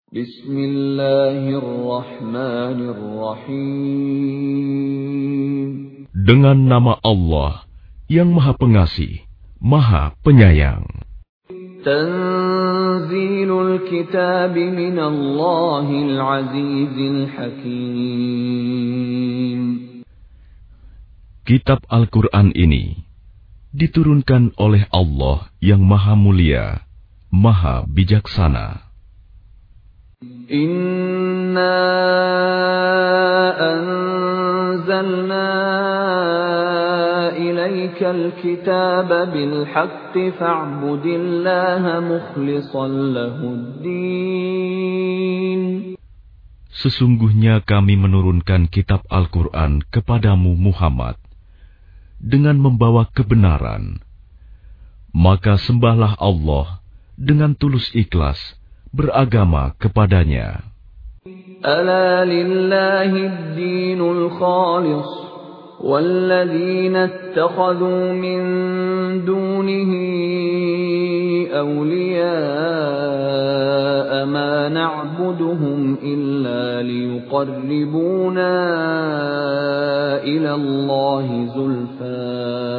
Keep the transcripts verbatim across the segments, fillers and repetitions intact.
Bismillahirrahmanirrahim. Dengan nama Allah yang Maha Pengasih, Maha Penyayang. Tanzilul kitab minallahil azizil hakim. Kitab Al-Quran ini diturunkan oleh Allah yang Maha Mulia, Maha Bijaksana. Inna anzalna ilaikal kitaba bil haqqi fa'budillaha mukhlishan lahuddin. Sesungguhnya kami menurunkan kitab Al-Quran kepadamu Muhammad dengan membawa kebenaran. Maka sembahlah Allah dengan tulus ikhlas beragama kepadanya. Ala lillahid dinul khalis walladzina ittakhadhu min dunihi awliya'a ma na'buduhum illa liyuqarribuna ila Allahi zulfa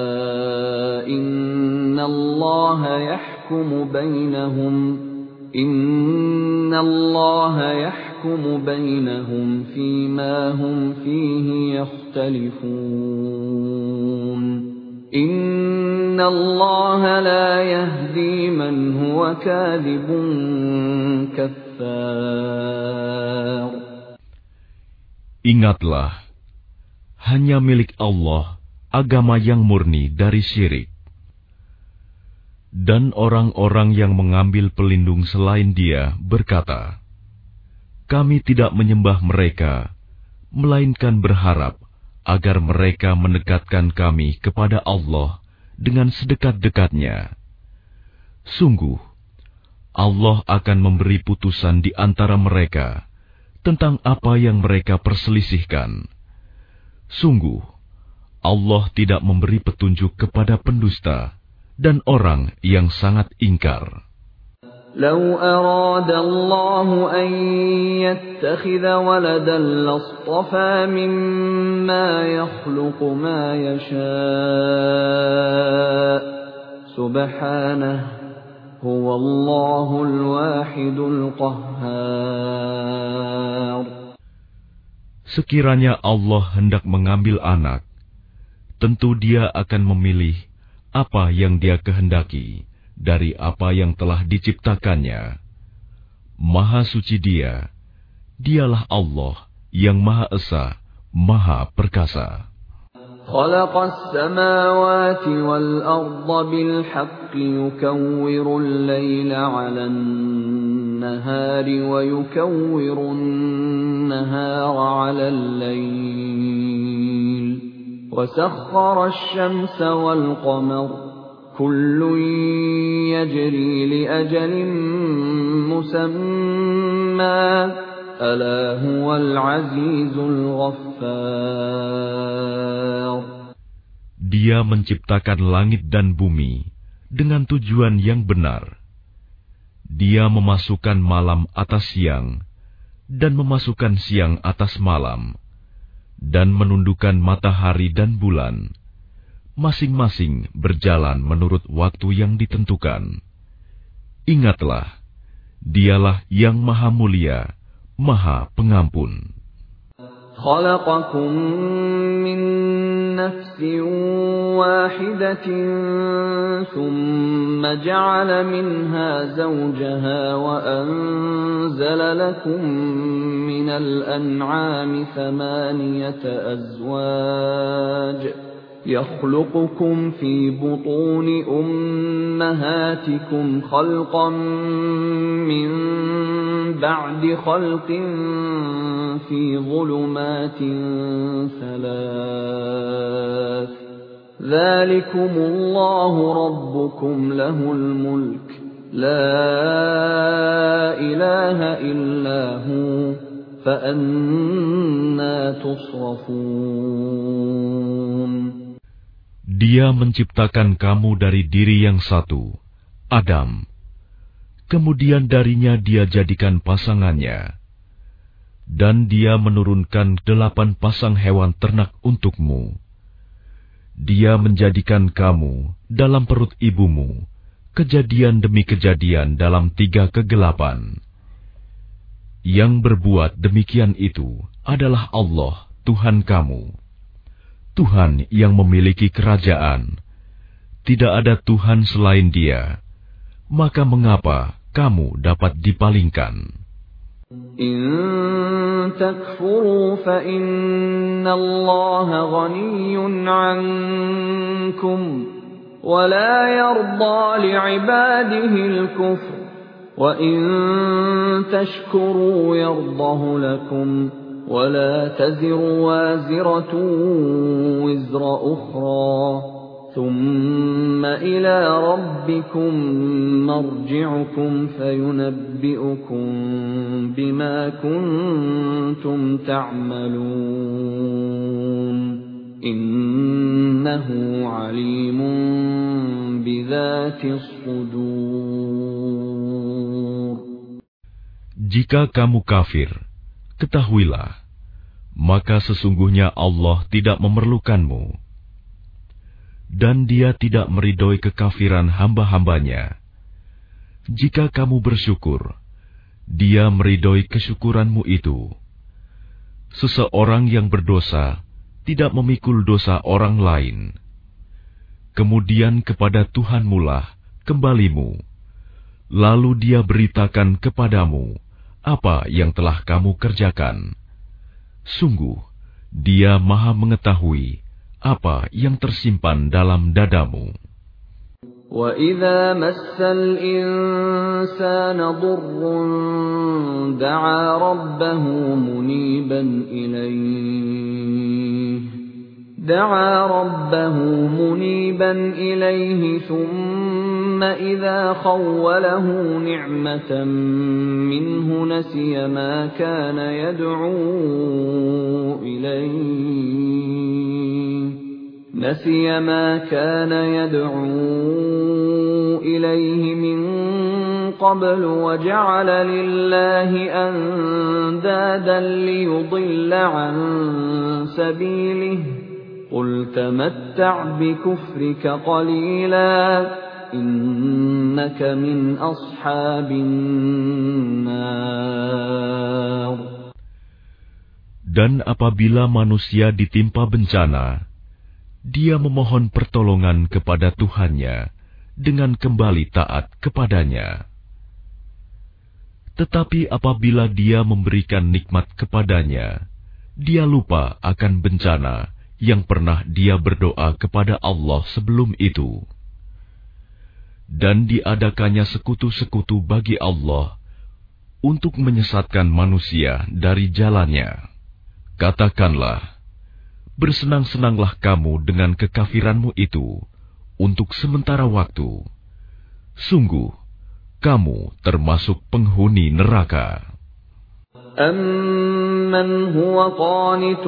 inna Allaha yahkumu bainahum Inna Allaha yahkumu bainahum fima hum fihi yakhtalifun. Inna Allaha la yahdi man huwa kadhibun kaffar. Ingatlah, hanya milik Allah agama yang murni dari syirik. Dan orang-orang yang mengambil pelindung selain Dia berkata, kami tidak menyembah mereka, melainkan berharap agar mereka mendekatkan kami kepada Allah dengan sedekat-dekatnya. Sungguh, Allah akan memberi putusan di antara mereka tentang apa yang mereka perselisihkan. Sungguh, Allah tidak memberi petunjuk kepada pendusta dan orang yang sangat ingkar. Lau arada Allahu an yattakhidha waladan lastafa mimma yakhluqu ma yasha' subhanahu huwallahul wahidul qahhar. Sekiranya Allah hendak mengambil anak, tentu Dia akan memilih apa yang Dia kehendaki dari apa yang telah diciptakannya. Maha suci Dia, Dialah Allah yang Maha Esa, Maha Perkasa. Khalaqas samawati wal arda bil haqqi yukawwiru al-laila 'alan nahari wa yukawwiru an-nahara 'alal layl. وسخر الشمس والقمر كل يجري لأجل مسمى ألا هو العزيز الغفار. Dia menciptakan langit dan bumi dengan tujuan yang benar. Dia memasukkan malam atas siang dan memasukkan siang atas malam, dan menundukkan matahari dan bulan, masing-masing berjalan menurut waktu yang ditentukan. Ingatlah, Dialah yang Maha Mulia, Maha Pengampun. Khalaqakum min nafsin wahidatin thumma ja'ala minha zawjaha wa anzala lakum minal an'ami thamaniyata azwaj يخلقكم في بطون أمهاتكم خلقا من بعد خلق في ظلمات ثلاث ذلكم الله ربكم له الملك لا إله إلا هو فأنا تصرفون. Dia menciptakan kamu dari diri yang satu, Adam. kemudian darinya dia jadikan pasangannya, dan dia menurunkan delapan pasang hewan ternak untukmu. Dia menjadikan kamu dalam perut ibumu kejadian demi kejadian dalam tiga kegelapan. Yang berbuat demikian itu adalah Allah, Tuhan kamu, Tuhan yang memiliki kerajaan. Tidak ada Tuhan selain Dia. Maka mengapa kamu dapat dipalingkan? In takfuru fa inna Allah ghaniyyun 'ankum wa la yarda li'ibadihi al-kufr wa in tashkuru yardahu lakum wa la taziru waziratun wizra ukhra ثم إلى ربكم مرجعكم فينبئكم بما كنتم تعملون إنه عليم بذات الصدور. Jika kamu kafir, ketahuilah, maka sesungguhnya Allah tidak memerlukanmu, dan Dia tidak meridhoi kekafiran hamba-hambanya. Jika kamu bersyukur, Dia meridhoi kesyukuranmu itu. Seseorang yang berdosa tidak memikul dosa orang lain. Kemudian kepada Tuhanmulah kembalimu, lalu Dia beritakan kepadamu apa yang telah kamu kerjakan. Sungguh, Dia Maha mengetahui apa yang tersimpan dalam dadamu. وَإِذَا مَسَّ الْإِنسَانَ ضُرٌّ دَعَا رَبَّهُ مُنِيبًا إِلَيْهِ دَعَا رَبَّهُ مُنِيبًا إِلَيْهِ ثُمَّ إِذَا خَوَّلَهُ نِعْمَةً مِّنْهُ نَسِيَ مَا كَانَ يَدْعُو إِلَيْهِ نسي ما كان يدعو إليه من قبل وجعل لله أندادا ليضل عن سبيله قل تمتع بكفرك قليلا إنك من أصحاب النار. Dan apabila manusia ditimpa bencana, dia memohon pertolongan kepada Tuhannya dengan kembali taat kepadanya. Tetapi apabila dia memberikan nikmat kepadanya, dia lupa akan bencana yang pernah dia berdoa kepada Allah sebelum itu. Dan diadakannya sekutu-sekutu bagi Allah untuk menyesatkan manusia dari jalannya. Katakanlah, bersenang-senanglah kamu dengan kekafiranmu itu untuk sementara waktu. Sungguh, kamu termasuk penghuni neraka. أَمَّنْ هُوَ قَانِتٌ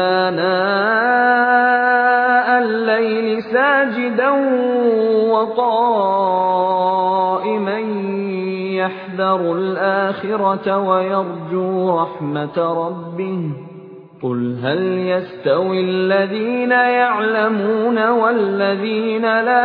آنَاءَ اللَّيْلِ سَاجِدًا وَقَائِمًا يَحْذَرُ الْآخِرَةَ وَيَرْجُو رَحْمَةَ رَبِّهِ قُلْ هَلْ يَسْتَوِي الَّذِينَ يَعْلَمُونَ وَالَّذِينَ لَا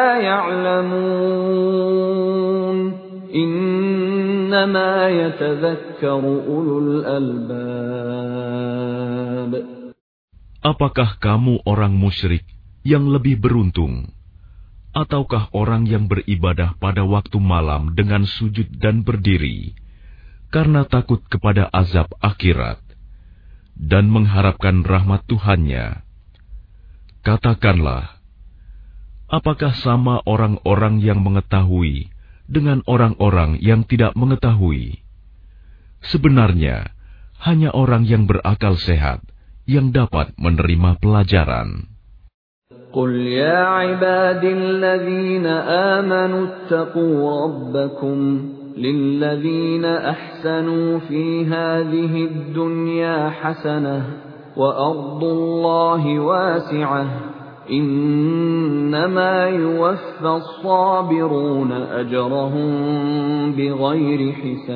يَعْلَمُونَ إِنَّمَا يَتَذَكَّرُ أُولُو الْأَلْبَابِ. Apakah kamu orang musyrik yang lebih beruntung, ataukah orang yang beribadah pada waktu malam dengan sujud dan berdiri karena takut kepada azab akhirat dan mengharapkan rahmat Tuhannya? Katakanlah, apakah sama orang-orang yang mengetahui dengan orang-orang yang tidak mengetahui? Sebenarnya, hanya orang yang berakal sehat yang dapat menerima pelajaran. قُلْ يَا عِبَادِي الَّذِينَ آمَنُوا اتَّقُوا رَبَّكُمْ لِلَّذِينَ أَحْسَنُوا فِي هَذِهِ الدُّنْيَا حَسَنَةٌ وَأَرْضُ اللَّهِ وَاسِعَةٌ Innama yuwaffas sabiruna ajrahum bighairi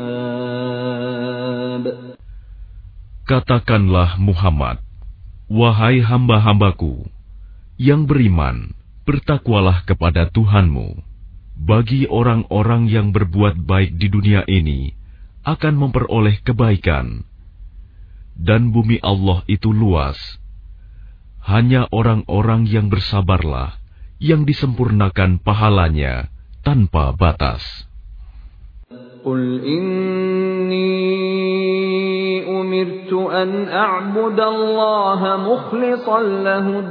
hisab. Katakanlah Muhammad, wahai hamba-hambaku yang beriman, bertakwalah kepada Tuhanmu. Bagi orang-orang yang berbuat baik di dunia ini akan memperoleh kebaikan. Dan bumi Allah itu luas. Hanya orang-orang yang bersabarlah yang disempurnakan pahalanya tanpa batas. Qul inni umirtu an a'budallaha mukhlishan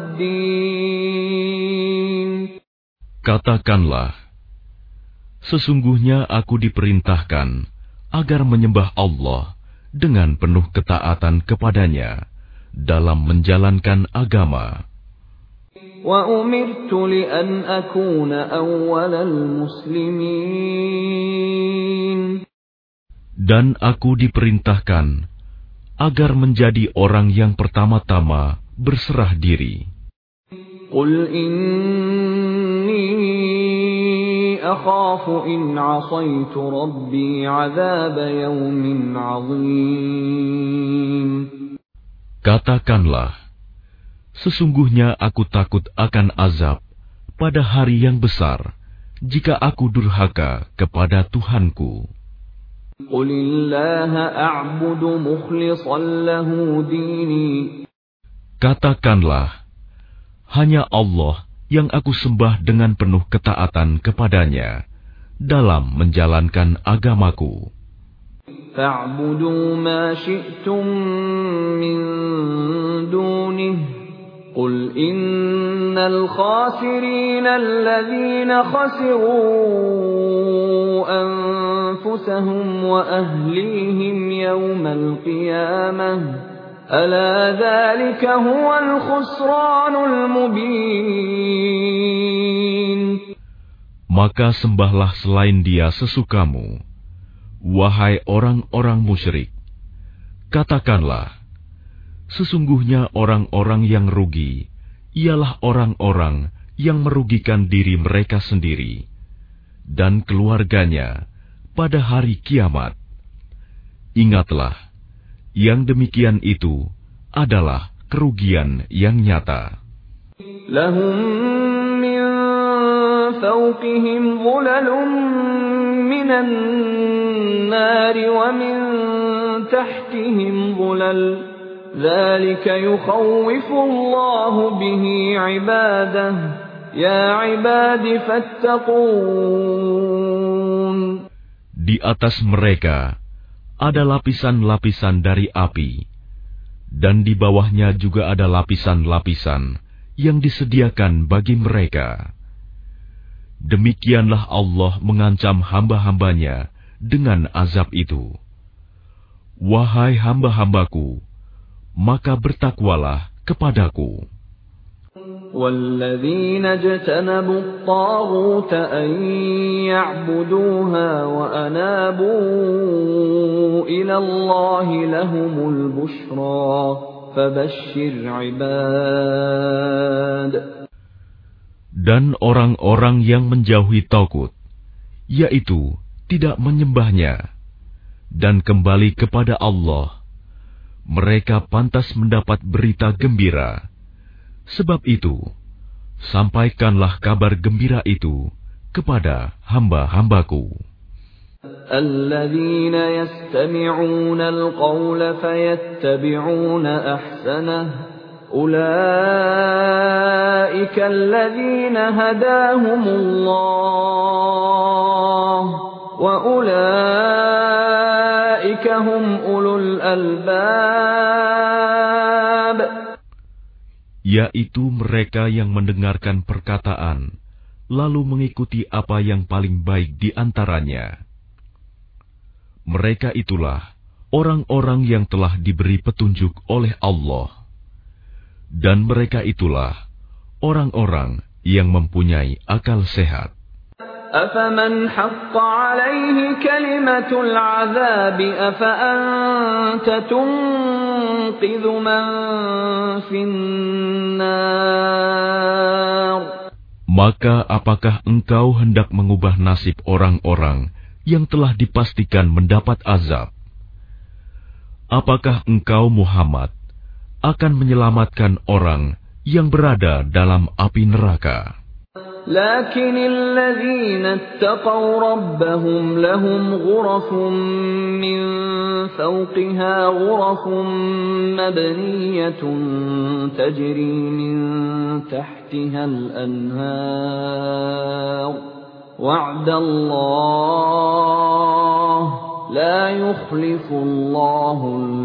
lahud-din. Katakanlah, sesungguhnya aku diperintahkan agar menyembah Allah dengan penuh ketaatan kepadanya dalam menjalankan agama. Wa umirtu li an akuna awwalal muslimin. Dan aku diperintahkan agar menjadi orang yang pertama-tama berserah diri. Qul inni akhafu in 'asaitu rabbi 'adzab yawmin 'adzim. Katakanlah, sesungguhnya aku takut akan azab pada hari yang besar jika aku durhaka kepada Tuhanku. Qulillaha a'budu mukhlishan lahu dini. Katakanlah, hanya Allah yang aku sembah dengan penuh ketaatan kepadanya dalam menjalankan agamaku. فَاعْبُدُوا مَا شِئْتُم مِّن دُونِهِ قُلْ إِنَّ الْخَاسِرِينَ الَّذِينَ خَسِرُوا أَنفُسَهُمْ وَأَهْلِيهِمْ يَوْمَ الْقِيَامَةِ أَلَا ذَلِكَ هُوَ الْخُسْرَانُ الْمُبِينُ. Maka sembahlah selain Dia sesukamu. Wahai orang-orang musyrik, katakanlah, sesungguhnya orang-orang yang rugi ialah orang-orang yang merugikan diri mereka sendiri dan keluarganya pada hari kiamat. Ingatlah, yang demikian itu adalah kerugian yang nyata. Lahum min fawqihim dhulalun minan nari wa min tahtihim dhulal. Dzalika yukhawwifu Allahu bihi 'ibadahu. Ya 'ibadi fattaqun. Di atas mereka ada lapisan-lapisan dari api, dan di bawahnya juga ada lapisan-lapisan yang disediakan bagi mereka. Demikianlah Allah mengancam hamba-hambanya dengan azab itu. Wahai hamba-hambaku, maka bertakwalah kepadaku. وَالَّذِينَ اجْتَنَبُوا الطَّاغُوتَ أَن يَعْبُدُوهَا وَأَنَابُوا إِلَى اللَّهِ لَهُمُ الْبُشْرَى فَبَشِّرْ عِبَادِ. Dan orang-orang yang menjauhi tagut, yaitu tidak menyembahnya, dan kembali kepada Allah, mereka pantas mendapat berita gembira. Sebab itu, sampaikanlah kabar gembira itu kepada hamba-hambaku. Alladzina yastami'una al-qawla fayattabi'una ahsanah. Ulaika alladzina hadahumullah wa ulaika hum ulul albab. Yaitu mereka yang mendengarkan perkataan, lalu mengikuti apa yang paling baik di antaranya. Mereka itulah orang-orang yang telah diberi petunjuk oleh Allah. Dan mereka itulah orang-orang yang mempunyai akal sehat. أَفَمَنْ حَقَّ عَلَيْهِ كَلِمَةُ الْعَذَابِ أَفَأَنْتَ تُنْقِذُ ينقذ من في النار. Maka apakah engkau hendak mengubah nasib orang-orang yang telah dipastikan mendapat azab? Apakah engkau Muhammad akan menyelamatkan orang yang berada dalam api neraka? لكن الذين اتقوا ربهم لهم غرف من فوقها غرف مبنية تجري من تحتها الأنهار وعد الله لا يخلف الله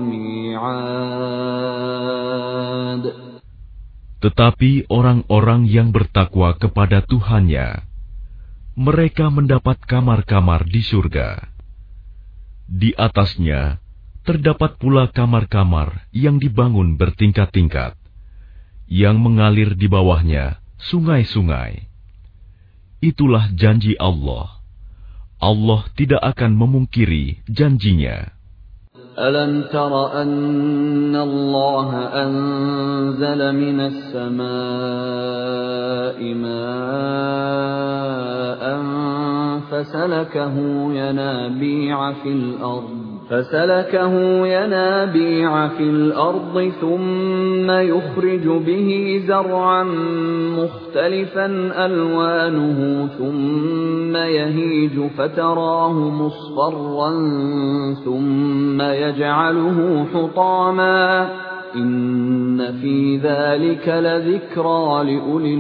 الميعاد. Tetapi orang-orang yang bertakwa kepada Tuhannya, mereka mendapat kamar-kamar di surga. Di atasnya terdapat pula kamar-kamar yang dibangun bertingkat-tingkat, yang mengalir di bawahnya sungai-sungai. Itulah janji Allah. Allah tidak akan memungkiri janjinya. ألم تر أن الله أنزل من السماء ماء فسلكه ينابيع في الأرض فسلكه ينابيع في الأرض ثم يخرج به زرعا مختلفا ألوانه ثم يهيج فتراه مصفرا ثم يجعله حطاما إن في ذلك لذكرى لأولي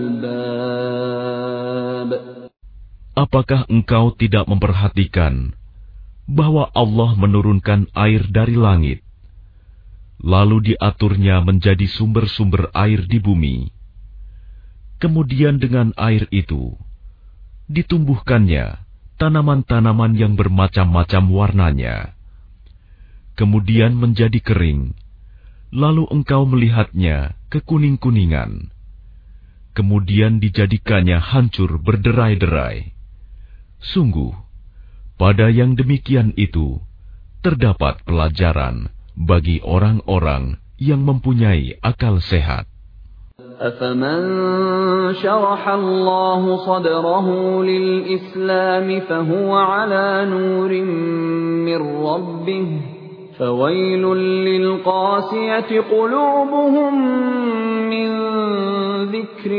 الألباب. Apakah engkau tidak memperhatikan bahwa Allah menurunkan air dari langit, lalu diaturnya menjadi sumber-sumber air di bumi. Kemudian dengan air itu ditumbuhkannya tanaman-tanaman yang bermacam-macam warnanya. Kemudian menjadi kering, lalu engkau melihatnya kekuning-kuningan. Kemudian dijadikannya hancur berderai-derai. Sungguh, pada yang demikian itu terdapat pelajaran bagi orang-orang yang mempunyai akal sehat. أفمن شرح الله صدره للإسلام فهو على نور من ربه فويل للقاسية قلوبهم من ذكر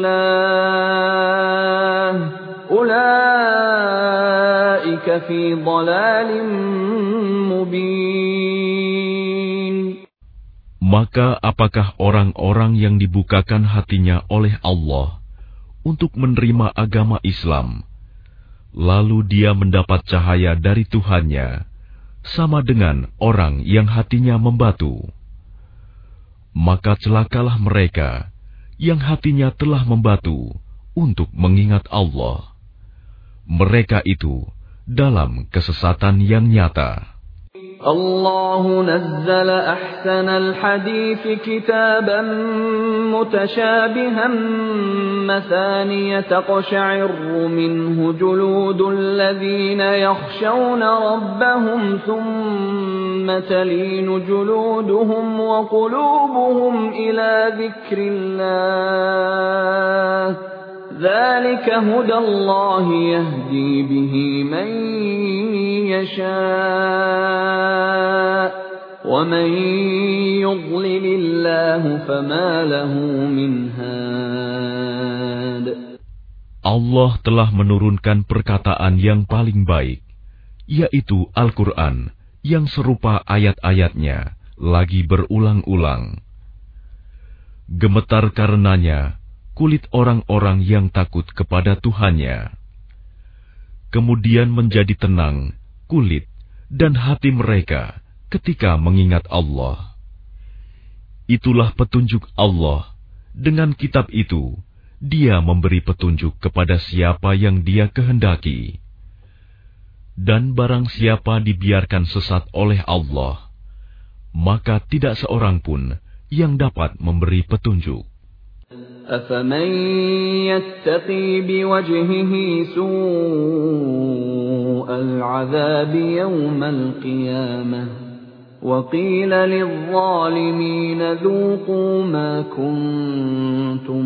الله أولئك في ضلال مبين. Maka apakah orang-orang yang dibukakan hatinya oleh Allah untuk menerima agama Islam, lalu dia mendapat cahaya dari Tuhannya, sama dengan orang yang hatinya membatu? Maka celakalah mereka yang hatinya telah membatu untuk mengingat Allah. Mereka itu dalam kesesatan yang nyata. الله نزل أحسن الحديث كتابا متشابها مثانية تقشعر منه جلود الذين يخشون ربهم ثم تلين جلودهم وقلوبهم إلى ذكر الله ذلك هدى الله يهدي به من يشاء ومن يضلل الله فما له من هاد. Allah telah menurunkan perkataan yang paling baik, yaitu Al-Quran yang serupa ayat-ayatnya lagi berulang-ulang. Gemetar karenanya kulit orang-orang yang takut kepada Tuhannya. Kemudian menjadi tenang kulit dan hati mereka ketika mengingat Allah. Itulah petunjuk Allah. Dengan kitab itu, Dia memberi petunjuk kepada siapa yang Dia kehendaki. Dan barang siapa dibiarkan sesat oleh Allah, maka tidak seorang pun yang dapat memberi petunjuk. أفمن يتقي بوجهه سوء العذاب يوم القيامة وَقِيلَ لِلظَّالِمِينَ ذُوقُوا مَا كُنتُمْ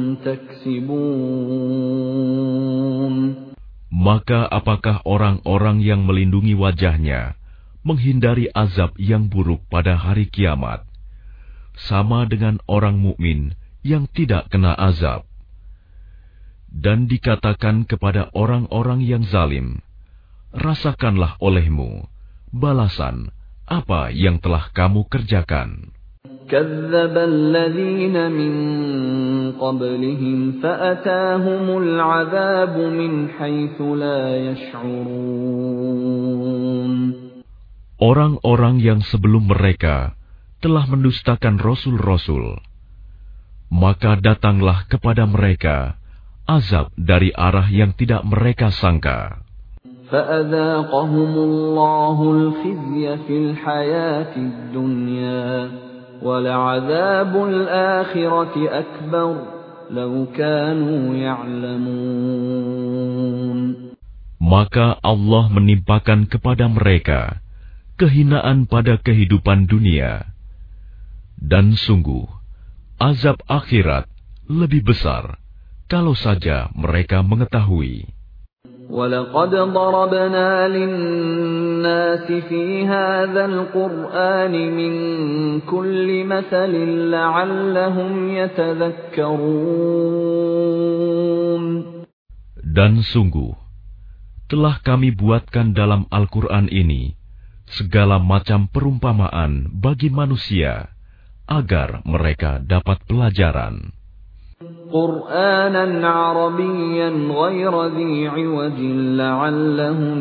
تَكْسِبُونَ. Maka apakah orang-orang yang melindungi wajahnya menghindari azab yang buruk pada hari kiamat, sama dengan orang mukmin yang tidak kena azab? Dan dikatakan kepada orang-orang yang zalim, rasakanlah olehmu balasan apa yang telah kamu kerjakan. كَذَّبَ الَّذِينَ مِن قَبْلِهِمْ فَأَتَاهُمُ الْعَذَابُ مِنْ حَيْثُ لَا يَشْعُرُونَ. Orang-orang yang sebelum mereka telah mendustakan rasul-rasul, maka datanglah kepada mereka azab dari arah yang tidak mereka sangka. فَأَذَاقَهُمُ اللَّهُ الْخِزْيَ فِي الْحَيَاةِ الدُّنْيَا وَلَعَذَابُ الْآخِرَةِ أَكْبَرُ لَوْ كَانُوا يَعْلَمُونَ. Maka Allah menimpakan kepada mereka kehinaan pada kehidupan dunia, dan sungguh azab akhirat lebih besar kalau saja mereka mengetahui. وَلَقَدْ ضَرَبْنَا لِلنَّاسِ فِي هَذَا الْقُرْآنِ مِنْ كُلِّ مَثَلٍ لَعَلَّهُمْ يَتَذَكَّرُونَ. Dan sungguh telah kami buatkan dalam Al-Quran ini segala macam perumpamaan bagi manusia agar mereka dapat pelajaran. قُرْآنًا عَرَبِيًّا غَيْرَ ذِي عِوَجٍ لَعَلَّهُمْ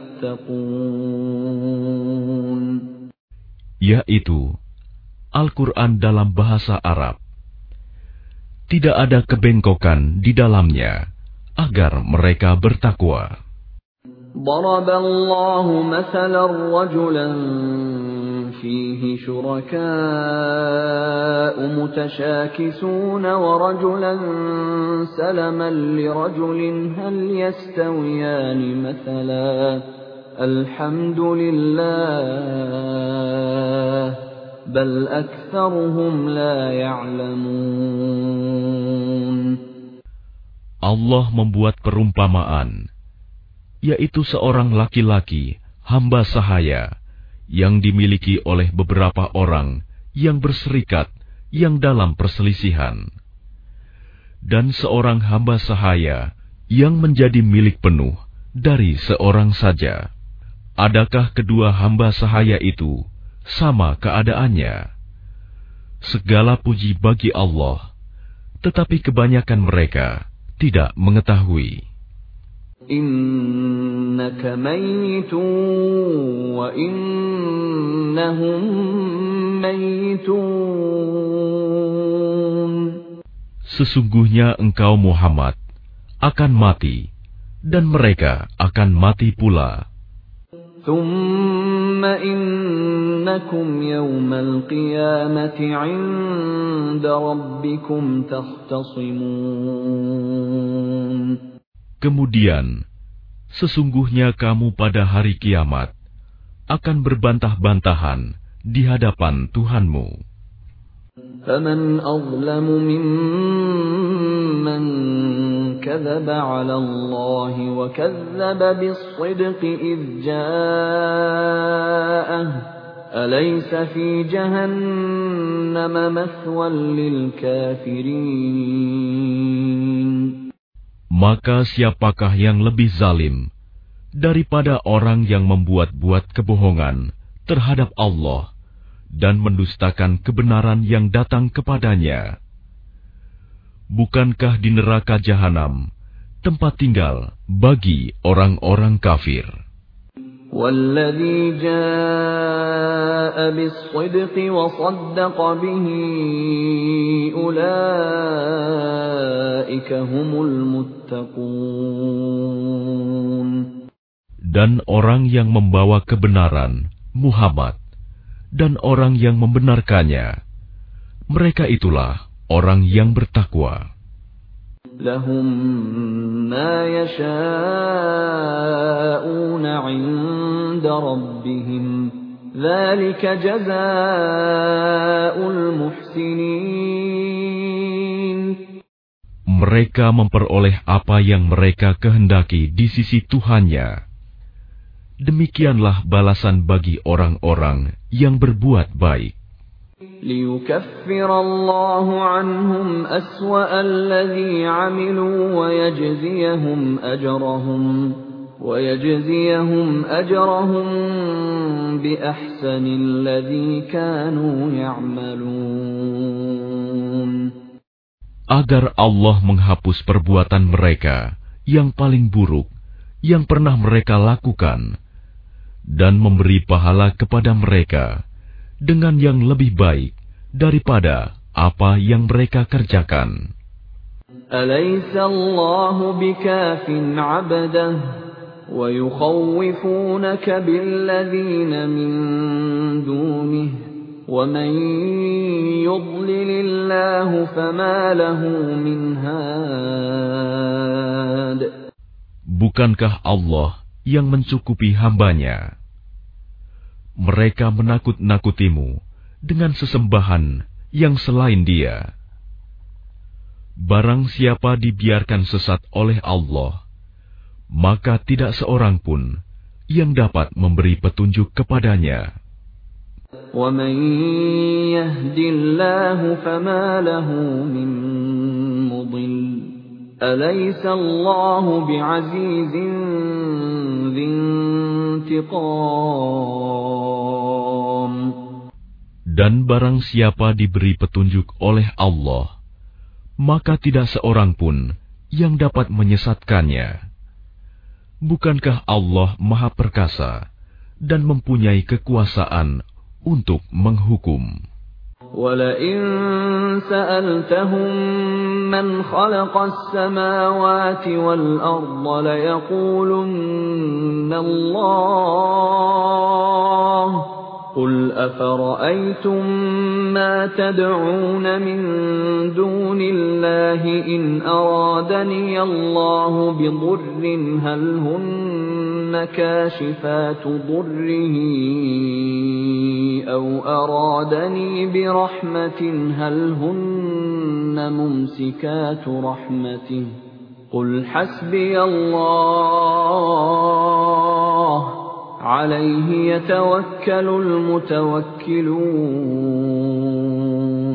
يَتَّقُونَ. Yaitu Al-Quran dalam bahasa Arab. Tidak ada kebengkokan di dalamnya agar mereka bertakwa. ضَرَبَ اللَّهُ مَثَلًا رَجُلًا فِيهِ شُرَكَاءُ مُتَشَاكِسُونَ وَرَجُلًا سَلَمًا لِرَجُلٍ هَلْ يَسْتَوِيَانِ مَثَلًا الْحَمْدُ لِلَّهِ بَلْ أَكْثَرُهُمْ لَا يَعْلَمُونَ. Allah membuat perumpamaan, yaitu seorang laki-laki hamba sahaya yang dimiliki oleh beberapa orang yang berserikat yang dalam perselisihan, dan seorang hamba sahaya yang menjadi milik penuh dari seorang saja. Adakah kedua hamba sahaya itu sama keadaannya? Segala puji bagi Allah, tetapi kebanyakan mereka tidak mengetahui. Innaka mayyitun wa innahum mayyitun. Sesungguhnya engkau Muhammad akan mati dan mereka akan mati pula. Thumma innakum yawmal qiyamati 'inda rabbikum takhtasimun. Kemudian, sesungguhnya kamu pada hari kiamat akan berbantah-bantahan di hadapan Tuhanmu. فَمَنْ أَظْلَمُ مِمَّنْ كَذَبَ عَلَى اللَّهِ وَكَذَّبَ بِالصِّدْقِ إِذْ جَاءَهُ أَلَيْسَ فِي جَهَنَّمَ مَثْوًى لِلْكَافِرِينَ. Maka siapakah yang lebih zalim daripada orang yang membuat-buat kebohongan terhadap Allah dan mendustakan kebenaran yang datang kepadanya? Bukankah di neraka jahanam tempat tinggal bagi orang-orang kafir? وَالَّذِي جَاءَ بِالصِّدْقِ وَصَدَّقَ بِهِ أُولَئِكَ هُمُ الْمُتَّقُونَ. Dan orang yang membawa kebenaran, Muhammad, dan orang yang membenarkannya, mereka itulah orang yang bertakwa. لَهُم مَّا يَشَاءُونَ عِندَ رَبِّهِمْ ذلك جزاء المحسنين. Mereka memperoleh apa yang mereka kehendaki di sisi Tuhannya. Demikianlah balasan bagi orang-orang yang berbuat baik. ليكفر الله عنهم أسوأ الذي عملوا ويجزيهم أجرهم ويجزيهم أجرهم بأحسن الذي كانوا يعملون. Agar Allah menghapus perbuatan mereka yang paling buruk yang pernah mereka lakukan dan memberi pahala kepada mereka dengan yang lebih baik daripada apa yang mereka kerjakan. Alaysa Allahu bikafin 'abdah wa yukhawwifunaka billadzina min dunihi wa man yudlilillahu fama lahu min had. Bukankah Allah yang mencukupi hambanya? Mereka menakut-nakutimu dengan sesembahan yang selain Dia. Barang siapa dibiarkan sesat oleh Allah, maka tidak seorang pun yang dapat memberi petunjuk kepadanya. وَمَن يَهْدِ اللَّهُ فَمَا لَهُ مِن مُّضِلٍّ أَلَيْسَ اللَّهُ بِعَزِيزٍ ذِي انتِقَامٍ. Dan barang siapa diberi petunjuk oleh Allah, maka tidak seorang pun yang dapat menyesatkannya. Bukankah Allah Maha Perkasa dan mempunyai kekuasaan untuk menghukum? وَلَئِن سَأَلْتَهُم مَّنْ خَلَقَ السَّمَاوَاتِ وَالْأَرْضَ لَيَقُولُنَّ اللَّهُ قُلْ أَفَرَأَيْتُم مَّا تَدْعُونَ مِن دُونِ اللَّهِ إِنْ أَرَادَنِيَ اللَّهُ بِضُرٍّ هَلْ هُنَّ كَاشِفَاتُ ضُرِّهِ أَوْ أَرَادَنِي بِرَحْمَةٍ هَلْ هُنَّ مُمْسِكَاتُ رَحْمَتِهِ قُلْ حَسْبِيَ اللَّهُ عَلَيْهِ يَتَوَكَّلُ الْمُتَوَكِّلُونَ.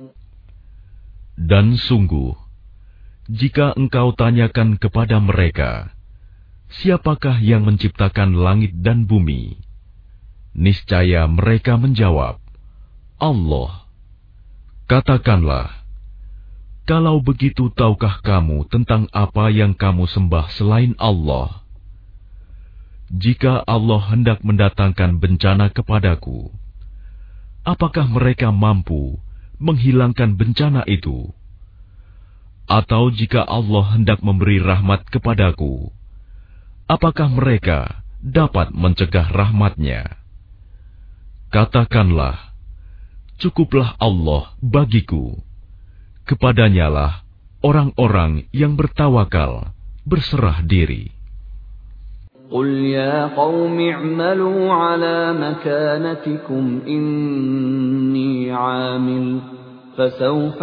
Dan sungguh, jika engkau tanyakan kepada mereka, siapakah yang menciptakan langit dan bumi? Niscaya mereka menjawab, Allah. Katakanlah, kalau begitu tahukah kamu tentang apa yang kamu sembah selain Allah? Jika Allah hendak mendatangkan bencana kepadaku, apakah mereka mampu menghilangkan bencana itu? Atau jika Allah hendak memberi rahmat kepadaku, apakah mereka dapat mencegah rahmat-Nya? Katakanlah, cukuplah Allah bagiku. Kepadanyalah orang-orang yang bertawakal berserah diri. قُلْ يَا قَوْمِ اعْمَلُوا عَلَى مَكَانَتِكُمْ إِنِّي عَامِلٌ فَسَوْفَ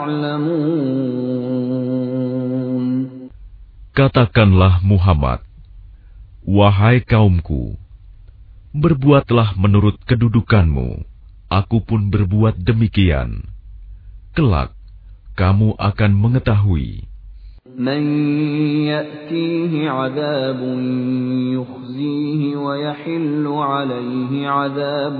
تَعْلَمُونَ. Katakanlah Muhammad, wahai kaumku, berbuatlah menurut kedudukanmu, aku pun berbuat demikian. Kelak, kamu akan mengetahui. مَن يَأْتِيهِ عَذَابٌ يُخْزِيهِ وَيَحِلُّ عَلَيْهِ عَذَابٌ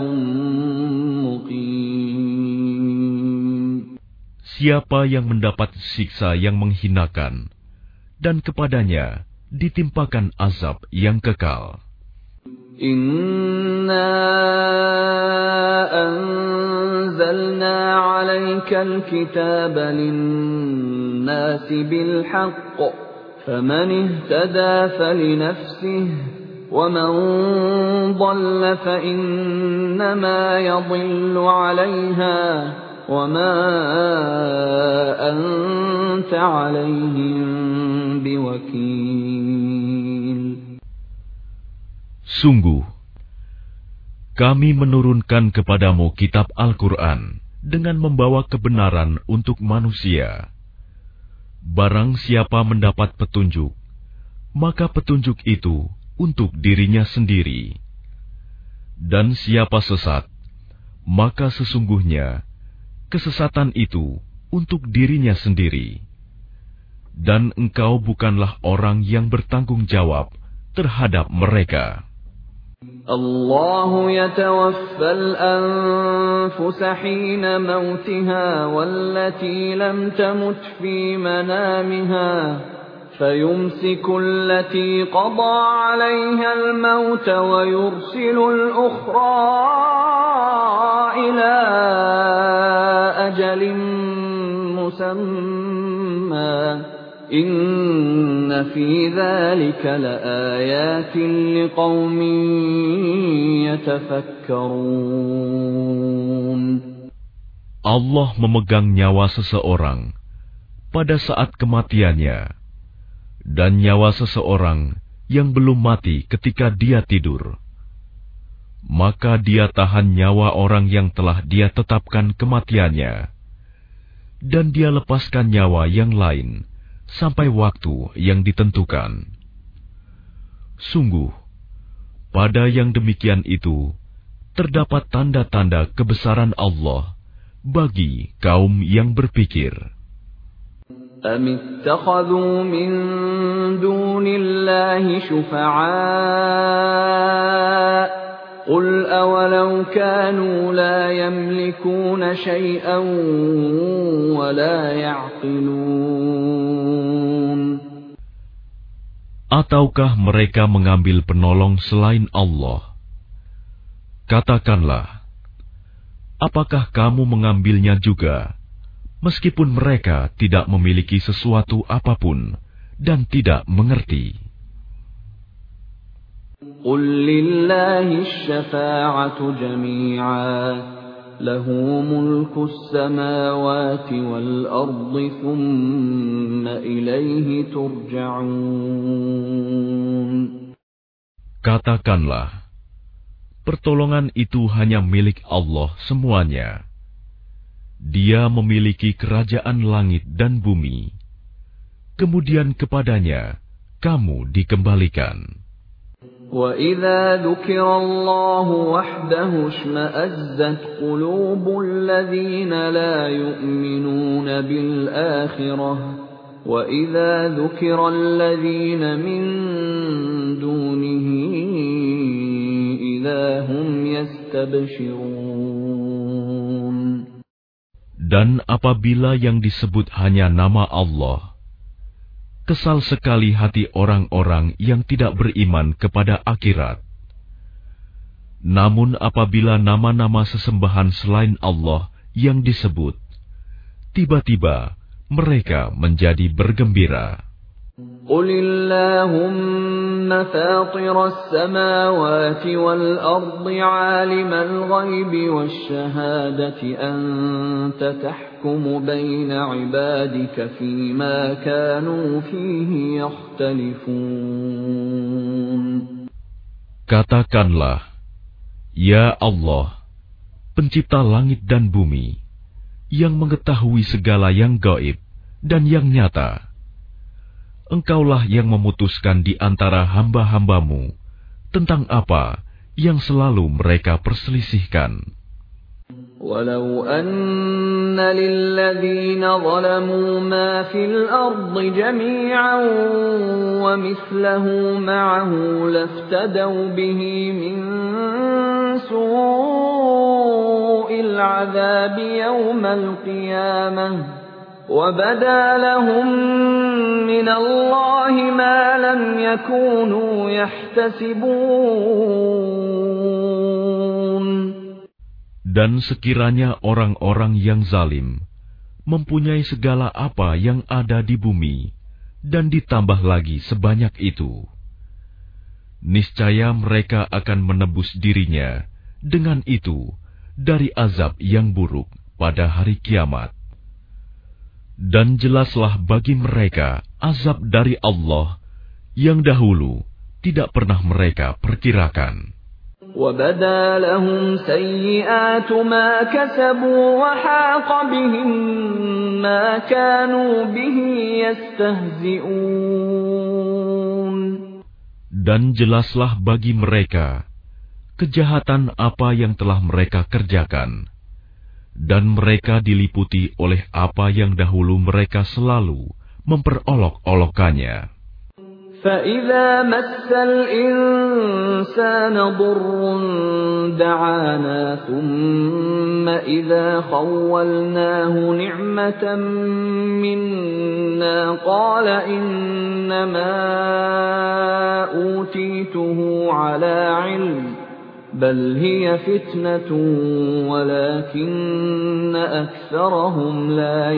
مُقِيمٌ. Siapa yang mendapat siksa yang menghinakan, dan kepadanya ditimpakan azab yang kekal. Inna anzalna 'alaikal kitaba lin-nasi bil haqq faman ihtada falinafsihi wa man dhalla fa innama yadhillu 'alayha wa ma anta 'alayhim biwakil. Sungguh, Kami menurunkan kepadamu kitab Al-Quran dengan membawa kebenaran untuk manusia. Barang siapa mendapat petunjuk, maka petunjuk itu untuk dirinya sendiri. Dan siapa sesat, maka sesungguhnya kesesatan itu untuk dirinya sendiri. Dan engkau bukanlah orang yang bertanggung jawab terhadap mereka. الله يتوفى الأنفس حين موتها والتي لم تمت في منامها فيمسك التي قضى عليها الموت ويرسل الأخرى إلى أجل مسمى إن في ذلك لآيات لقوم يتفكرون. Allah memegang nyawa seseorang pada saat kematiannya, dan nyawa seseorang yang belum mati ketika dia tidur. Maka dia tahan nyawa orang yang telah dia tetapkan kematiannya, dan dia lepaskan nyawa yang lain sampai waktu yang ditentukan. Sungguh, pada yang demikian itu terdapat tanda-tanda kebesaran Allah bagi kaum yang berpikir. أَمِ اتَّخَذُوا مِن دُونِ اللَّهِ شُفَعَاءَ قُلْ أَوَلَوْ كَانُوا لَا يَمْلِكُونَ شَيْئًا وَلَا يَعْقِلُونَ. Ataukah mereka mengambil penolong selain Allah? Katakanlah, apakah kamu mengambilnya juga, meskipun mereka tidak memiliki sesuatu apapun dan tidak mengerti? قُلْ لِلَّهِ الشَّفَاعَةُ جَمِيعًا لَهُ مُلْكُ السَّمَاوَاتِ وَالْأَرْضِ ثُمَّ إِلَيْهِ تُرْجَعُونَ. Katakanlah, pertolongan itu hanya milik Allah semuanya. Dia memiliki kerajaan langit dan bumi. Kemudian kepadanya kamu dikembalikan. وَإِذَا ذُكِرَ اللَّهُ وَحْدَهُ اشْمَأَزَّتْ قُلُوبُ الَّذِينَ لَا يُؤْمِنُونَ بِالْآخِرَةِ وَإِذَا ذُكِرَ الَّذِينَ مِن دُونِهِ إِذَا هُمْ يَسْتَبْشِرُونَ. Dan apabila yang disebut hanya nama Allah, kesal sekali hati orang-orang yang tidak beriman kepada akhirat. Namun apabila nama-nama sesembahan selain Allah yang disebut, tiba-tiba mereka menjadi bergembira. قُلِ اللَّهُمَّ فَاطِرَ السَّمَاوَاتِ وَالْأَرْضِ عَالِمَ الْغَيْبِ وَالشَّهَادَةِ أَنْتَ تَحْكُمُ بَيْنَ عِبَادِكَ فِيمَا كَانُوا فِيهِ يَخْتَلِفُونَ. Katakanlah, Ya Allah, pencipta langit dan bumi, yang mengetahui segala yang gaib dan yang nyata, Engkaulah yang memutuskan di antara hamba-hambamu tentang apa yang selalu mereka perselisihkan. وَلَوْ أَنَّ لِلَّذِينَ ظَلَمُوا مَا فِي الْأَرْضِ جَمِيعًا وَمِثْلَهُ مَعَهُ لَافْتَدَوْا بِهِ مِنْ سُوءِ الْعَذَابِ يَوْمَ الْقِيَامَةِ وَبَدَا لَهُم مِّنَ اللَّهِ مَا لَمْ يَكُونُوا يَحْتَسِبُونَ. Dan sekiranya orang-orang yang zalim mempunyai segala apa yang ada di bumi, dan ditambah lagi sebanyak itu, niscaya mereka akan menebus dirinya dengan itu dari azab yang buruk pada hari kiamat. Dan jelaslah bagi mereka azab dari Allah yang dahulu tidak pernah mereka perkirakan. وَبَدَا لَهُمْ سَيِّئَاتُ مَا كَسَبُوا وَحَاقَ بِهِم مَّا كَانُوا بِهِ يَسْتَهْزِئُونَ. Dan jelaslah bagi mereka kejahatan apa yang telah mereka kerjakan, dan mereka diliputi oleh apa yang dahulu mereka selalu memperolok-olokkannya. فَإِذَا مَسَّ الْإِنسَانَ ضُرٌّ دَعَانَا ثُمَّ إِذَا خَوَّلْنَاهُ نِعْمَةً مِنَّا قَالَ إِنَّمَا أُوتِيتُهُ عَلَى عِلْمٍ بَلْ هِيَ فِتْنَةٌ وَلَكِنَّ أَكْثَرَهُمْ لَا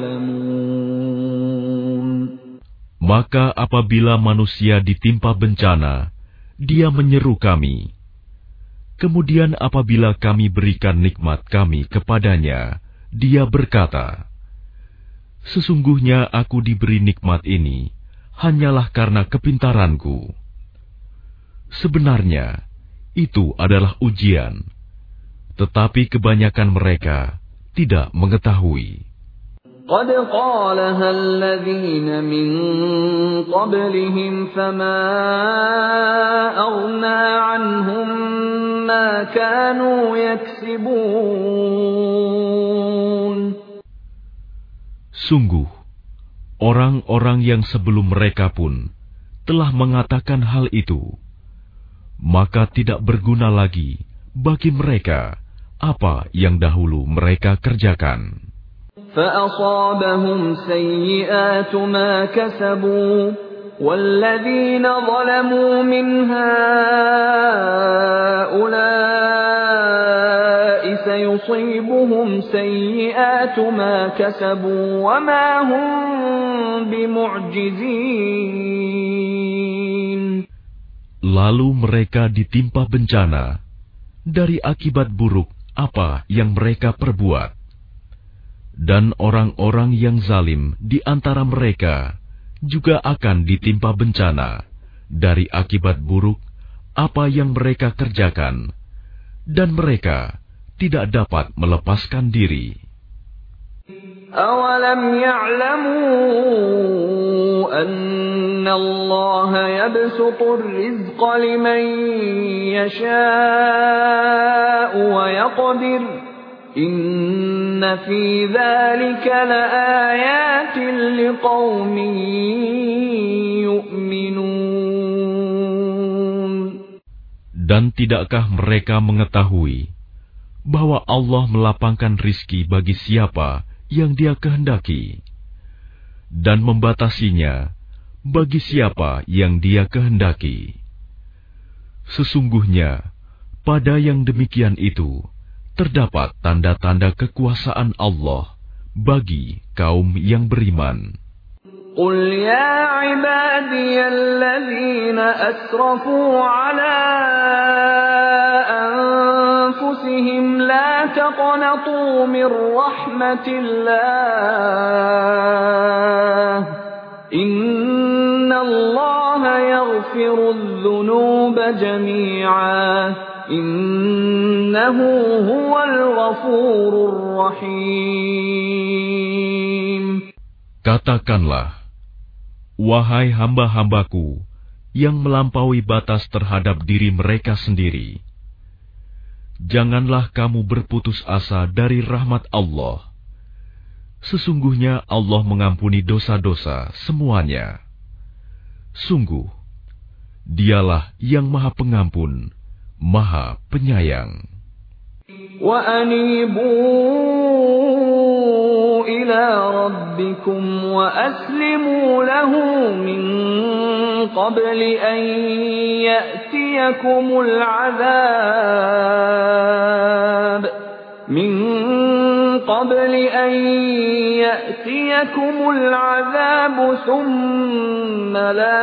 يَعْلَمُونَ. Maka apabila manusia ditimpa bencana, dia menyeru kami. Kemudian apabila kami berikan nikmat kami kepadanya, dia berkata, "Sesungguhnya aku diberi nikmat ini hanyalah karena kepintaranku." Sebenarnya, itu adalah ujian, tetapi kebanyakan mereka tidak mengetahui. قَدْ قَالَهَا الَّذِينَ مِن قَبْلِهِمْ فَمَا أَغْنَىٰ عَنْهُم مَّا كَانُوا يَكْسِبُونَ. Sungguh, orang-orang yang sebelum mereka pun telah mengatakan hal itu, maka tidak berguna lagi bagi mereka apa yang dahulu mereka kerjakan. فَأَصَابَهُمْ سَيِّئَاتُ مَا كَسَبُوا وَالَّذِينَ ظَلَمُوا مِنْ هَٰؤُلَاءِ سَيُصِيبُهُمْ سَيِّئَاتُ مَا كَسَبُوا وَمَا هُمْ بِمُعْجِزِينَ. Lalu mereka ditimpa bencana dari akibat buruk apa yang mereka perbuat. Dan orang-orang yang zalim di antara mereka juga akan ditimpa bencana dari akibat buruk apa yang mereka kerjakan, dan mereka tidak dapat melepaskan diri. أَوَلَمْ يَعْلَمُوا أَنَّ اللَّهَ يَبْسُطُ الرِّزْقَ لِمَن يَشَاءُ وَيَقْدِرُ إِنَّ فِي ذَلِكَ لَآيَاتٍ لِقَوْمٍ يُؤْمِنُونَ. Dan tidakkah mereka mengetahui bahwa Allah melapangkan rizki bagi siapa yang Dia kehendaki, dan membatasinya bagi siapa yang Dia kehendaki? Sesungguhnya pada yang demikian itu terdapat tanda-tanda kekuasaan Allah bagi kaum yang beriman. قُلْ يَا عِبَادِيَ الَّذِينَ أَسْرَفُوا عَلَىٰ أَنفُسِهِمْ لَا تَقْنَطُوا مِن رَّحْمَةِ اللَّهِ إِنَّ اللَّهَ يَغْفِرُ الذُّنُوبَ جَمِيعًا إِنَّهُ هُوَ الْغَفُورُ الرَّحِيمُ. Katakanlah, wahai hamba-hambaku yang melampaui batas terhadap diri mereka sendiri, janganlah kamu berputus asa dari rahmat Allah. Sesungguhnya Allah mengampuni dosa-dosa semuanya. Sungguh, Dialah yang Maha Pengampun, Maha Penyayang. وَأَنِيبُوا إِلَىٰ رَبِّكُمْ وَأَسْلِمُوا لَهُ مِن قَبْلِ أَن يَأْتِيَكُمُ الْعَذَابُ مِن قَبْلِ أَن يَأْتِيَكُمُ الْعَذَابُ ثُمَّ لَا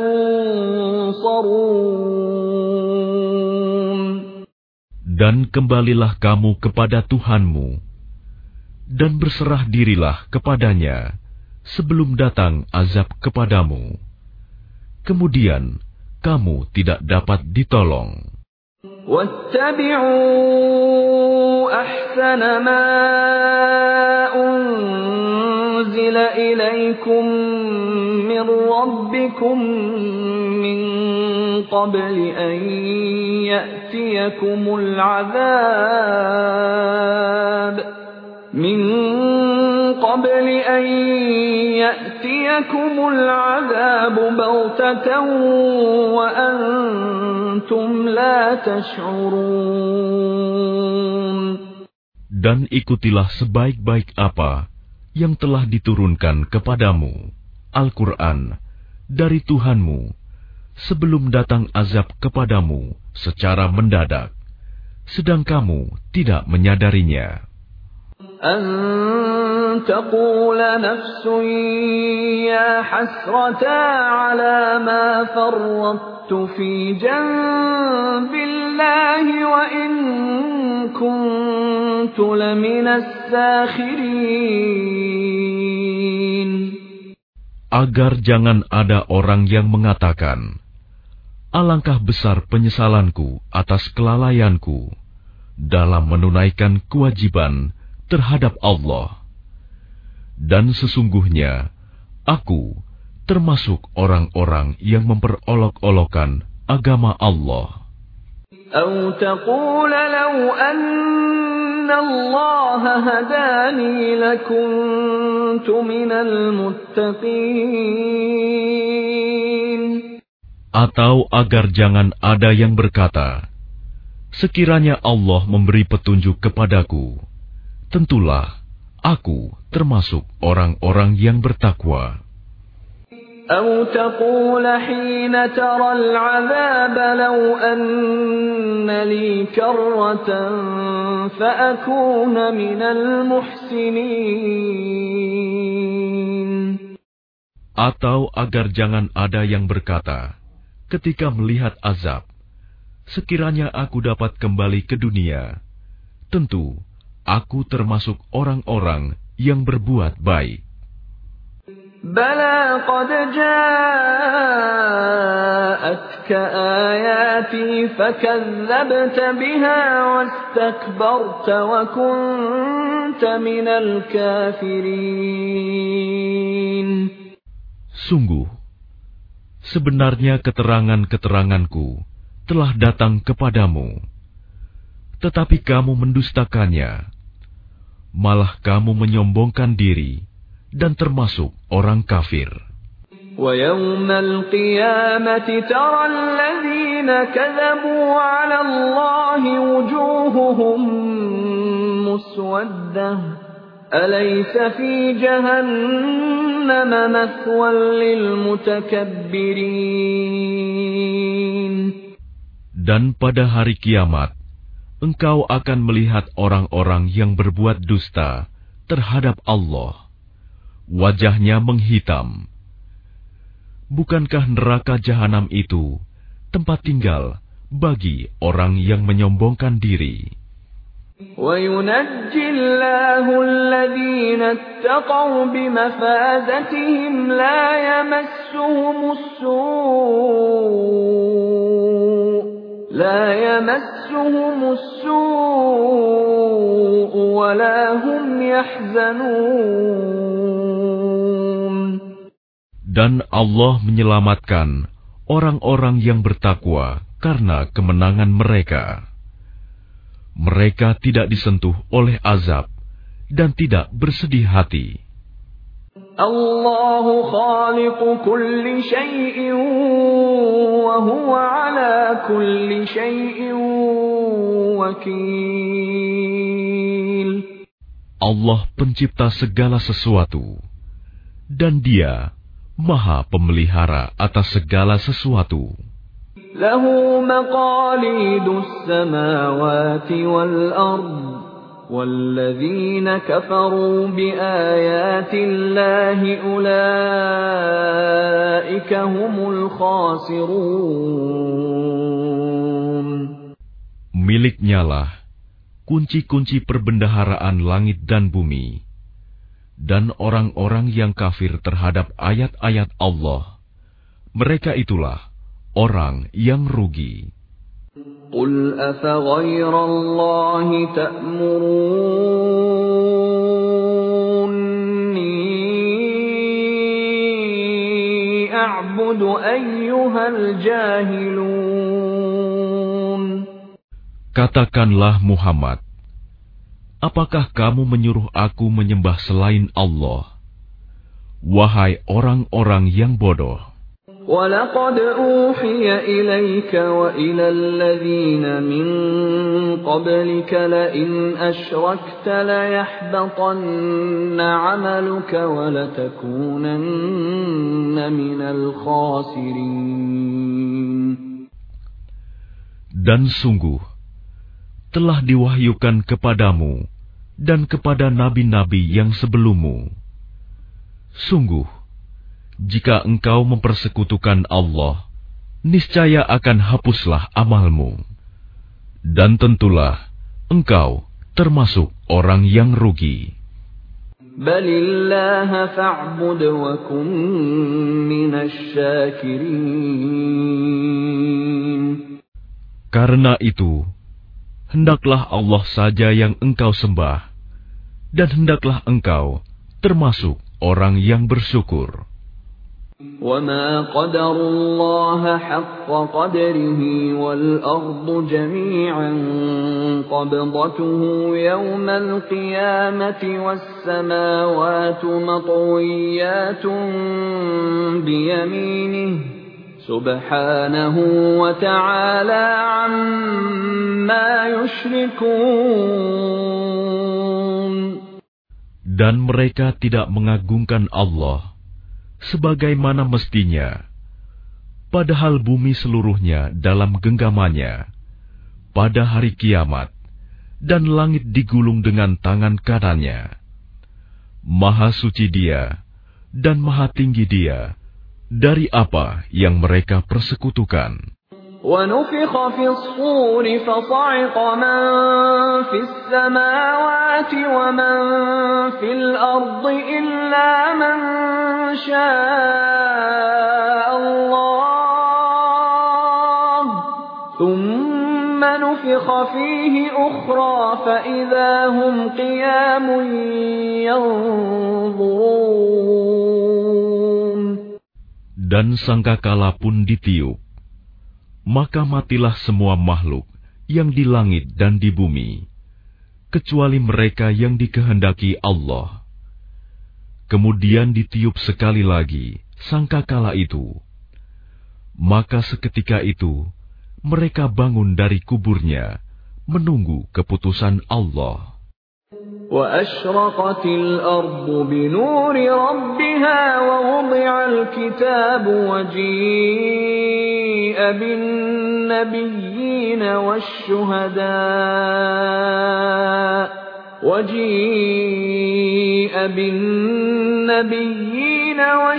تُنصَرُونَ. Dan kembalilah kamu kepada Tuhanmu, dan berserah dirilah kepadanya sebelum datang azab kepadamu. Kemudian kamu tidak dapat ditolong. وَاتَّبِعُوا أَحْسَنَ مَا أُنزِلَ إِلَيْكُم مِّن رَّبِّكُم مِّن قَبْلِ أَن يَأْتِيَكُمُ الْعَذَابُ مِن قَبْلِ أَن يَأْتِيَكُمُ الْعَذَابُ بَغْتَةً وَأَنتُمْ لَا تَشْعُرُونَ. Dan ikutilah sebaik-baik apa yang telah diturunkan kepadamu, Al-Quran, dari Tuhanmu, sebelum datang azab kepadamu secara mendadak, sedang kamu tidak menyadarinya. أَن تَقُولَ نَفْسٌ يَا حَسْرَتَا عَلَى مَا فَرَّطتُ فِي جَنبِ اللَّهِ وَإِن كُنتُ لَمِنَ السَّاخِرِينَ. Agar jangan ada orang yang mengatakan, alangkah besar penyesalanku atas kelalaianku dalam menunaikan kewajiban terhadap Allah. Dan sesungguhnya, aku termasuk orang-orang yang memperolok-olokkan agama Allah. أَوْ تَقُولَ لَوْ أَنَّ اللَّهَ هَدَانِي لَكُنتُ مِنَ الْمُتَّقِينَ. Atau agar jangan ada yang berkata, sekiranya Allah memberi petunjuk kepadaku, tentulah aku termasuk orang-orang yang bertakwa. أَوْ تَقُولَ حِينَ تَرَى الْعَذَابَ لَوْ أَنَّ لِي كَرَّةً فَأَكُونَ مِنَ الْمُحْسِنِينَ. Atau agar jangan ada yang berkata, ketika melihat azab, sekiranya aku dapat kembali ke dunia, tentu aku termasuk orang-orang yang berbuat baik. بَلَىٰ قَدْ جَاءَتْكَ آيَاتِي فَكَذَّبْتَ بِهَا وَاسْتَكْبَرْتَ وَكُنتَ مِنَ الْكَافِرِينَ. Sungguh, sebenarnya keterangan-keteranganku telah datang kepadamu, tetapi kamu mendustakannya, malah kamu menyombongkan diri dan termasuk orang kafir. وَيَوْمَ الْقِيَامَةِ تَرَى الَّذِينَ كَذَبُوا عَلَى اللَّهِ وُجُوهُهُم مُّسْوَدَّةٌ أَلَيْسَ فِي جَهَنَّمَ مَثْوًى لِّلْمُتَكَبِّرِينَ. Dan pada hari kiamat, engkau akan melihat orang-orang yang berbuat dusta terhadap Allah. Wajahnya menghitam. Bukankah neraka jahanam itu tempat tinggal bagi orang yang menyombongkan diri? وَيُنَجِّي اللَّهُ الَّذِينَ اتَّقَوْا بِمَفَازَتِهِمْ لَا يَمَسُّهُمُ السُّوءُ لَا يَمَسُّهُمُ السُّوءُ وَلَا هُمْ يَحْزَنُونَ. Dan Allah menyelamatkan orang-orang yang bertakwa karena kemenangan mereka. Mereka tidak disentuh oleh azab dan tidak bersedih hati. Allahu khaliqu kulli syai'in wa huwa ala kulli syai'in wakil. Allah pencipta segala sesuatu, dan Dia Maha Pemelihara atas segala sesuatu. Lahu maqalidus samawati wal ard, walladzina kafaru biayatillahi ulaika humul khasirun. Miliknyalah kunci-kunci perbendaharaan langit dan bumi. Dan orang-orang yang kafir terhadap ayat-ayat Allah, mereka itulah orang yang rugi. قل أفغير الله تأمروني أعبد أيها الجاهلون. Katakanlah Muhammad, apakah kamu menyuruh aku menyembah selain Allah? Wahai orang-orang yang bodoh. وَلَقَدْ أُوحِيَ إِلَيْكَ وَإِلَى الَّذِينَ مِن قَبْلِكَ لَئِنْ أَشْرَكْتَ لَيَحْبَطَنَّ عَمَلُكَ وَلَتَكُونَنَّ مِنَ الْخَاسِرِينَ. Dan sungguh, telah diwahyukan kepadamu dan kepada nabi-nabi yang sebelummu. Sungguh, jika engkau mempersekutukan Allah, niscaya akan hapuslah amalmu. Dan tentulah engkau termasuk orang yang rugi. Balillaha fa'bud wa kun minasy syakirin. Karena itu, hendaklah Allah saja yang engkau sembah, dan hendaklah engkau termasuk orang yang bersyukur. وَمَا قَدَرُوا اللَّهَ حَقَّ قَدْرِهِ وَالْأَرْضُ جَمِيعًا قَبْضَتُهُ يَوْمَ الْقِيَامَةِ وَالسَّمَاوَاتُ مَطْوِيَّاتٌ بِيَمِينِهِ سُبْحَانَهُ وَتَعَالَى عَمَّا يُشْرِكُونَ. Dan mereka tidak mengagungkan Allah sebagaimana mestinya, padahal bumi seluruhnya dalam genggamannya pada hari kiamat, dan langit digulung dengan tangan kanannya. Maha suci Dia dan maha tinggi Dia dari apa yang mereka persekutukan. وَنُفِخَ فِي الصُّورِ فَصَعِقَ مَن فِي السَّمَاوَاتِ وَمَن فِي الْأَرْضِ إِلَّا مَن شَاءَ اللَّهُ ثُمَّ نُفِخَ فِيهِ أُخْرَىٰ فَإِذَا هُمْ قِيَامٌ يَنظُرُونَ. Dan sangkakala pun ditiup, maka matilah semua makhluk yang di langit dan di bumi, kecuali mereka yang dikehendaki Allah. Kemudian ditiup sekali lagi sangkakala itu, maka seketika itu mereka bangun dari kuburnya menunggu keputusan Allah. وَأَشْرَقَتِ الْأَرْضُ بِنُورِ رَبِّهَا وَوُضِعَ الْكِتَابُ وَجِيءَ بِالنَّبِيِّينَ وَالشُّهَدَاءِ وَجِيءَ بِالنَّبِيِّينَ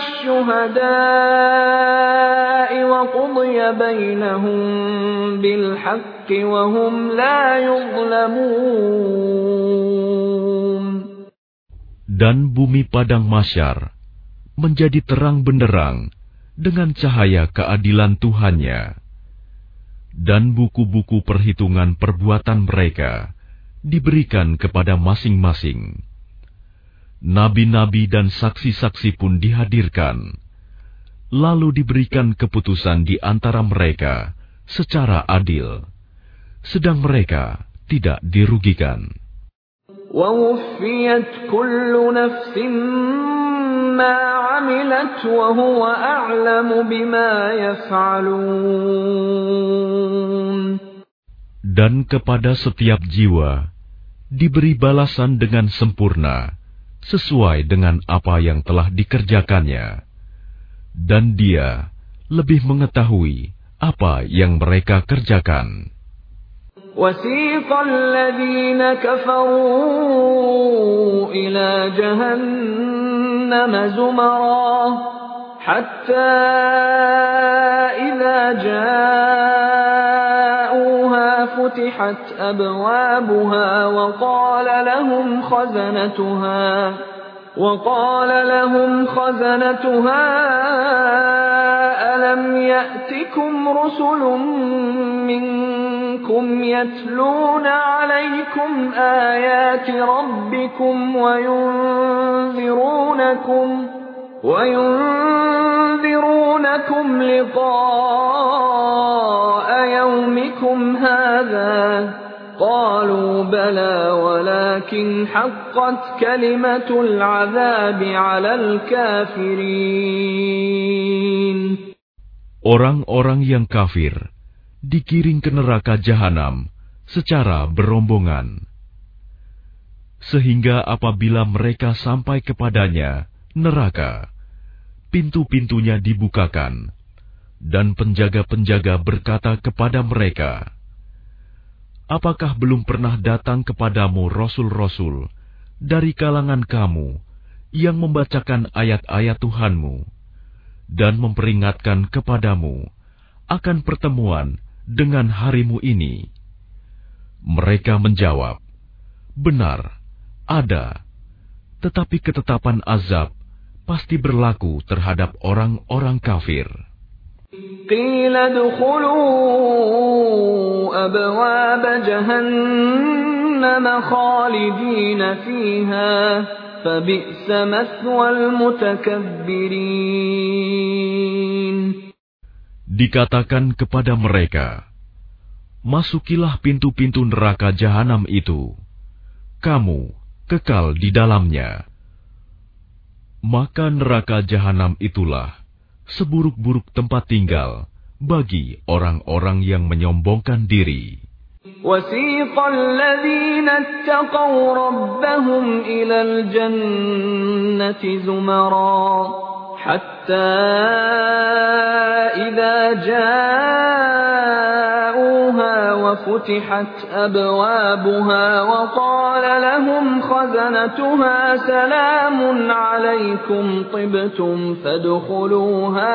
وَالشُّهَدَاءِ وَقُضِيَ بَيْنَهُم بِالْحَقِّ وَهُمْ لَا يُظْلَمُونَ. Dan bumi padang mahsyar menjadi terang benderang dengan cahaya keadilan Tuhannya, dan buku-buku perhitungan perbuatan mereka diberikan kepada masing-masing. Nabi-nabi dan saksi-saksi pun dihadirkan, lalu diberikan keputusan di antara mereka secara adil, sedang mereka tidak dirugikan. وَوُفِّيَتْ كُلُّ نَفْسٍ مَّا عَمِلَتْ وَهُوَ أَعْلَمُ بِمَا يَفْعَلُونَ. Dan kepada setiap jiwa diberi balasan dengan sempurna sesuai dengan apa yang telah dikerjakannya, dan Dia lebih mengetahui apa yang mereka kerjakan. وَسِيقَ الَّذِينَ كَفَرُوا إِلَى جَهَنَّمَ زُمَرًا حَتَّى إِذَا جَاءُوهَا فُتِحَتْ أَبْوَابُهَا وَقَالَ لَهُمْ خَزَنَتُهَا وَقَالَ لَهُمْ خَزَنَتُهَا أَلَمْ يَأْتِكُمْ رُسُلٌ مِّنكُمْ منكم يتلون عليكم آيات ربكم وينذرونكم وينذرونكم لقاء يومكم هذا قالوا بلى ولكن حقت كلمة العذاب على الكافرين. Orang-orang yang kafir dikiring ke neraka jahanam secara berombongan, sehingga apabila mereka sampai kepadanya neraka, pintu-pintunya dibukakan, dan penjaga-penjaga berkata kepada mereka, apakah belum pernah datang kepadamu rasul-rasul dari kalangan kamu yang membacakan ayat-ayat Tuhanmu dan memperingatkan kepadamu akan pertemuan dengan harimu ini? Mereka menjawab, benar, ada, tetapi ketetapan azab pasti berlaku terhadap orang-orang kafir. Qila dukhulu abwab jahannam khalidina fiha fabi'sa mathwal mutakabbirin. Dikatakan kepada mereka, masukilah pintu-pintu neraka jahanam itu, kamu kekal di dalamnya. Maka neraka jahanam itulah seburuk-buruk tempat tinggal bagi orang-orang yang menyombongkan diri. وَسِيقَ الَّذِينَ اتَّقَوْا رَبَّهُمْ إِلَى الْجَنَّةِ زُمَرًا حَتَّى إِذَا جَاءُوهَا وَفُتِحَتْ أَبْوَابُهَا وَقَالَ لَهُمْ خَزَنَتُهَا سَلَامٌ عَلَيْكُمْ طِبْتُمْ فَادْخُلُوهَا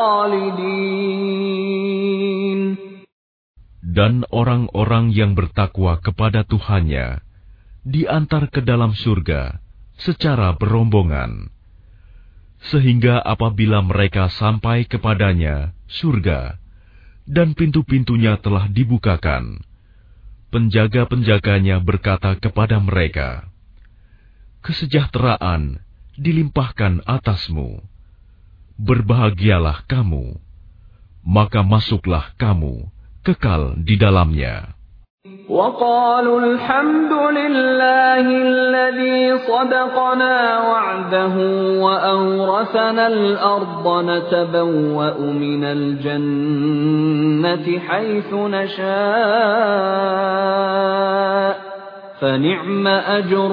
خَالِدِينَ. Dan orang-orang yang bertakwa kepada Tuhannya diantar ke dalam surga secara berombongan, sehingga apabila mereka sampai kepadanya surga dan pintu-pintunya telah dibukakan, penjaga-penjaganya berkata kepada mereka, kesejahteraan dilimpahkan atasmu, berbahagialah kamu, maka masuklah kamu kekal di dalamnya. وَقَالُوا الْحَمْدُ لِلَّهِ الَّذِي صَدَقَنَا وَعْدَهُ وَأَوْرَثَنَا الْأَرْضَ نَتَبَوَّأُ مِنَ الْجَنَّةِ حَيْثُ نَشَاءُ فَنِعْمَ أَجْرُ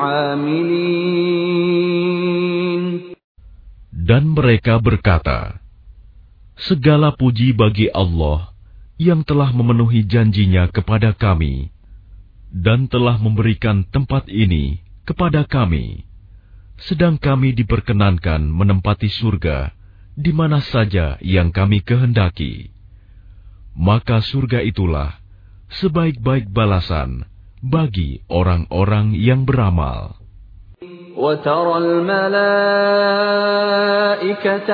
الْعَامِلِينَ. Dan mereka berkata, segala puji bagi Allah yang telah memenuhi janjinya kepada kami dan telah memberikan tempat ini kepada kami, sedang kami diperkenankan menempati surga di mana saja yang kami kehendaki. Maka surga itulah sebaik-baik balasan bagi orang-orang yang beramal. وَتَرَى الْمَلَائِكَةَ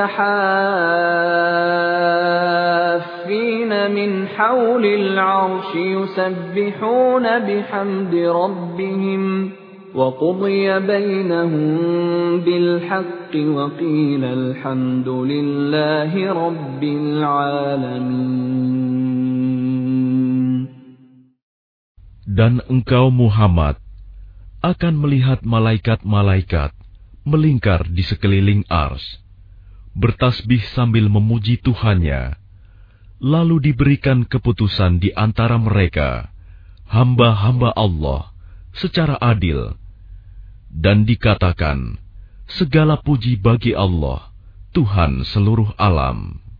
حَافِّينَ مِنْ حَوْلِ الْعَرْشِ يُسَبِّحُونَ بِحَمْدِ رَبِّهِمْ وَقُضِيَ بَيْنَهُم بِالْحَقِّ وَقِيلَ الْحَمْدُ لِلَّهِ رَبِّ الْعَالَمِينَ. Dan engkau Muhammad akan melihat malaikat-malaikat melingkar di sekeliling ars, bertasbih sambil memuji Tuhannya. Lalu diberikan keputusan di antara mereka, hamba-hamba Allah, secara adil. Dan dikatakan, segala puji bagi Allah, Tuhan seluruh alam.